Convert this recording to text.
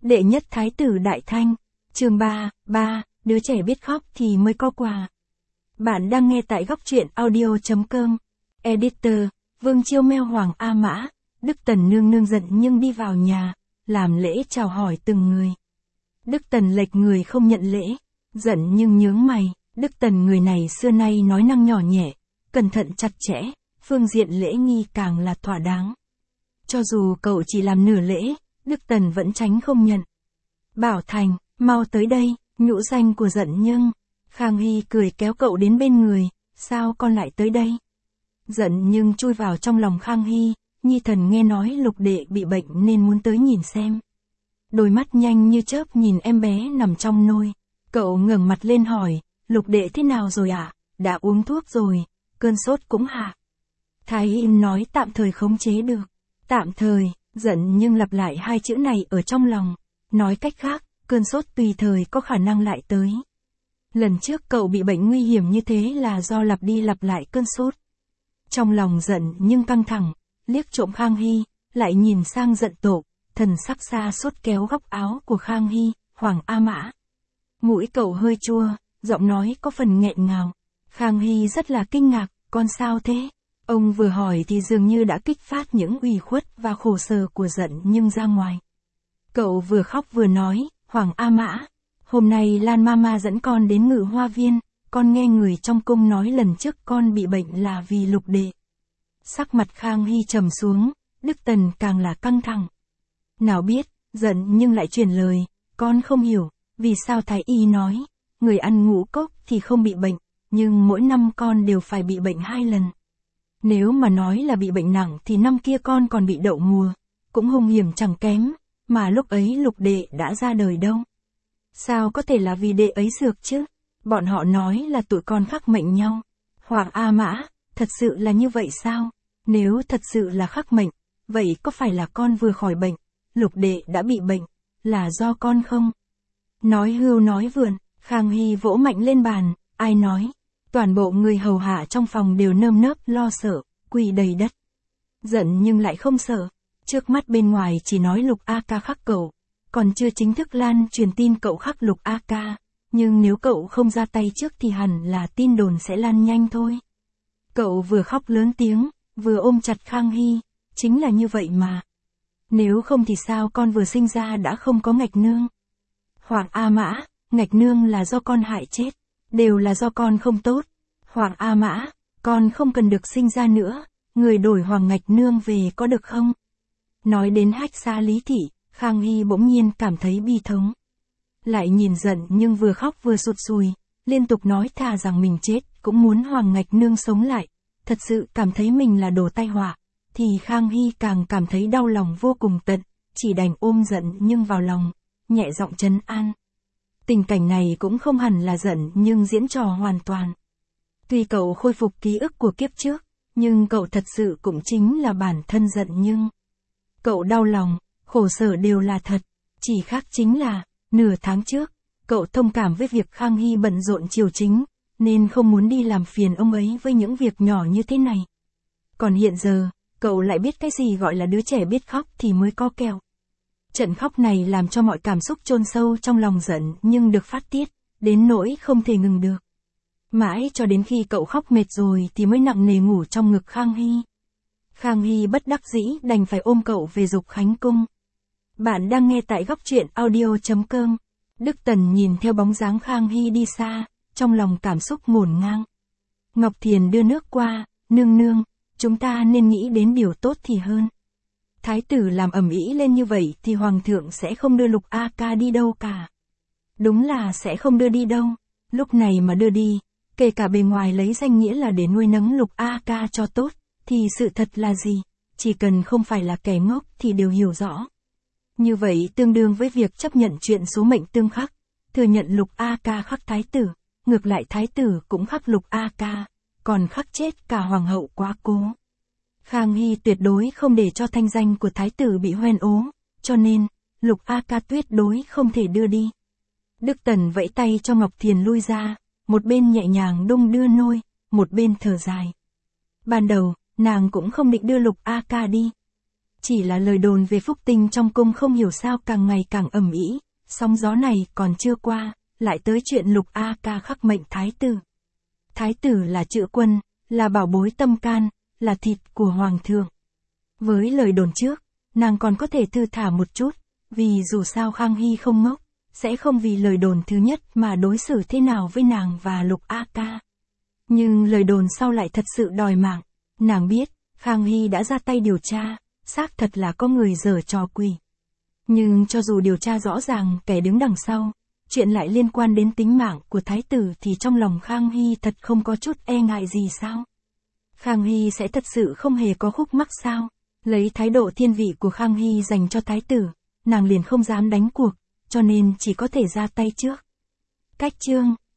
Đệ nhất thái tử Đại Thanh, chương 3, đứa trẻ biết khóc thì mới có quà. Bạn đang nghe tại góc truyện audio.com. Editor, Vương Chiêu Meo Hoàng A Mã, Đức Tần nương nương giận nhưng đi vào nhà, làm lễ chào hỏi từng người. Đức Tần lệch người không nhận lễ, giận nhưng nhướng mày, Đức Tần người này xưa nay nói năng nhỏ nhẹ, cẩn thận chặt chẽ, phương diện lễ nghi càng là thỏa đáng. Cho dù cậu chỉ làm nửa lễ, Đức Tần vẫn tránh không nhận. Bảo Thành, mau tới đây, nhũ danh của giận nhưng. Khang Hy cười kéo cậu đến bên người, sao con lại tới đây? Giận nhưng chui vào trong lòng Khang Hy, nhi thần nghe nói Lục đệ bị bệnh nên muốn tới nhìn xem. Đôi mắt nhanh như chớp nhìn em bé nằm trong nôi. Cậu ngẩng mặt lên hỏi, Lục đệ thế nào rồi ạ? Đã uống thuốc rồi, cơn sốt cũng hạ. Thái y nói tạm thời khống chế được. Tạm thời, giận nhưng lặp lại hai chữ này ở trong lòng. Nói cách khác, cơn sốt tùy thời có khả năng lại tới. Lần trước cậu bị bệnh nguy hiểm như thế là do lặp đi lặp lại cơn sốt. Trong lòng giận nhưng căng thẳng, liếc trộm Khang Hy, lại nhìn sang giận tổ, thần sắc xa sốt kéo góc áo của Khang Hy, Hoàng A Mã. Mũi cậu hơi chua, giọng nói có phần nghẹn ngào. Khang Hy rất là kinh ngạc, con sao thế? Ông vừa hỏi thì dường như đã kích phát những ủy khuất và khổ sở của giận nhưng ra ngoài. Cậu vừa khóc vừa nói, Hoàng A Mã, hôm nay Lan Mama dẫn con đến Ngự Hoa Viên, con nghe người trong cung nói lần trước con bị bệnh là vì Lục đệ. Sắc mặt Khang Hy trầm xuống, Đức Tần càng là căng thẳng. Nào biết, giận nhưng lại truyền lời, con không hiểu, vì sao Thái y nói, người ăn ngũ cốc thì không bị bệnh, nhưng mỗi năm con đều phải bị bệnh 2 lần. Nếu mà nói là bị bệnh nặng thì năm kia con còn bị đậu mùa, cũng hung hiểm chẳng kém, mà lúc ấy Lục đệ đã ra đời đâu. Sao có thể là vì đệ ấy dược chứ? Bọn họ nói là tụi con khắc mệnh nhau. Hoàng A Mã, thật sự là như vậy sao? Nếu thật sự là khắc mệnh, vậy có phải là con vừa khỏi bệnh, Lục đệ đã bị bệnh, là do con không? Nói hưu nói vượn, Khang Hy vỗ mạnh lên bàn, ai nói? Toàn bộ người hầu hạ trong phòng đều nơm nớp lo sợ, quỳ đầy đất. Giận nhưng lại không sợ, trước mắt bên ngoài chỉ nói Lục A Ca khắc cậu, còn chưa chính thức lan truyền tin cậu khắc Lục A Ca, nhưng nếu cậu không ra tay trước thì hẳn là tin đồn sẽ lan nhanh thôi. Cậu vừa khóc lớn tiếng, vừa ôm chặt Khang Hy, chính là như vậy mà. Nếu không thì sao con vừa sinh ra đã không có ngạch nương? Hoàng A Mã, ngạch nương là do con hại chết, đều là do con không tốt. Hoàng A Mã, con không cần được sinh ra nữa, người đổi Hoàng ngạch nương về có được không? Nói đến Hách Xa Lý Thị, Khang Hy bỗng nhiên cảm thấy bi thống. Lại nhìn giận nhưng vừa khóc vừa sụt sùi, liên tục nói thà rằng mình chết cũng muốn Hoàng ngạch nương sống lại, thật sự cảm thấy mình là đồ tai họa, thì Khang Hy càng cảm thấy đau lòng vô cùng tận, chỉ đành ôm giận nhưng vào lòng, nhẹ giọng trấn an. Tình cảnh này cũng không hẳn là giận nhưng diễn trò hoàn toàn. Tuy cậu khôi phục ký ức của kiếp trước, nhưng cậu thật sự cũng chính là bản thân giận nhưng. Cậu đau lòng, khổ sở đều là thật, chỉ khác chính là, nửa tháng trước, cậu thông cảm với việc Khang Hy bận rộn triều chính, nên không muốn đi làm phiền ông ấy với những việc nhỏ như thế này. Còn hiện giờ, cậu lại biết cái gì gọi là đứa trẻ biết khóc thì mới có kẹo. Trận khóc này làm cho mọi cảm xúc chôn sâu trong lòng giận nhưng được phát tiết, đến nỗi không thể ngừng được. Mãi cho đến khi cậu khóc mệt rồi thì mới nặng nề ngủ trong ngực Khang Hy. Khang Hy bất đắc dĩ đành phải ôm cậu về Dục Khánh Cung. Bạn đang nghe tại góc truyện audio.com. Đức Tần nhìn theo bóng dáng Khang Hy đi xa, trong lòng cảm xúc ngổn ngang. Ngọc Thiền đưa nước qua, nương nương, chúng ta nên nghĩ đến điều tốt thì hơn. Thái tử làm ầm ĩ lên như vậy thì Hoàng thượng sẽ không đưa Lục A Ca đi đâu cả. Đúng là sẽ không đưa đi đâu, lúc này mà đưa đi, kể cả bề ngoài lấy danh nghĩa là để nuôi nấng Lục A Ca cho tốt, thì sự thật là gì? Chỉ cần không phải là kẻ ngốc thì đều hiểu rõ. Như vậy tương đương với việc chấp nhận chuyện số mệnh tương khắc, thừa nhận Lục A Ca khắc thái tử, ngược lại thái tử cũng khắc Lục A Ca, còn khắc chết cả hoàng hậu quá cố. Khang Hy tuyệt đối không để cho thanh danh của thái tử bị hoen ố, cho nên, Lục A Ca tuyệt đối không thể đưa đi. Đức Tần vẫy tay cho Ngọc Thiền lui ra, một bên nhẹ nhàng đung đưa nôi, một bên thở dài. Ban đầu, nàng cũng không định đưa Lục A Ca đi. Chỉ là lời đồn về phúc tinh trong cung không hiểu sao càng ngày càng ầm ĩ, sóng gió này còn chưa qua, lại tới chuyện Lục A Ca khắc mệnh thái tử. Thái tử là chữ quân, là bảo bối tâm can, là thịt của hoàng thượng. Với lời đồn trước, nàng còn có thể thư thả một chút, vì dù sao Khang Hy không ngốc, sẽ không vì lời đồn thứ nhất mà đối xử thế nào với nàng và Lục A Ca. Nhưng lời đồn sau lại thật sự đòi mạng. Nàng biết, Khang Hy đã ra tay điều tra, xác thật là có người giở trò quỷ. Nhưng cho dù điều tra rõ ràng kẻ đứng đằng sau, chuyện lại liên quan đến tính mạng của thái tử thì trong lòng Khang Hy thật không có chút e ngại gì sao? Khang Hy sẽ thật sự không hề có khúc mắc sao? Lấy thái độ thiên vị của Khang Hy dành cho thái tử, nàng liền không dám đánh cuộc, cho nên chỉ có thể ra tay trước. Cách chương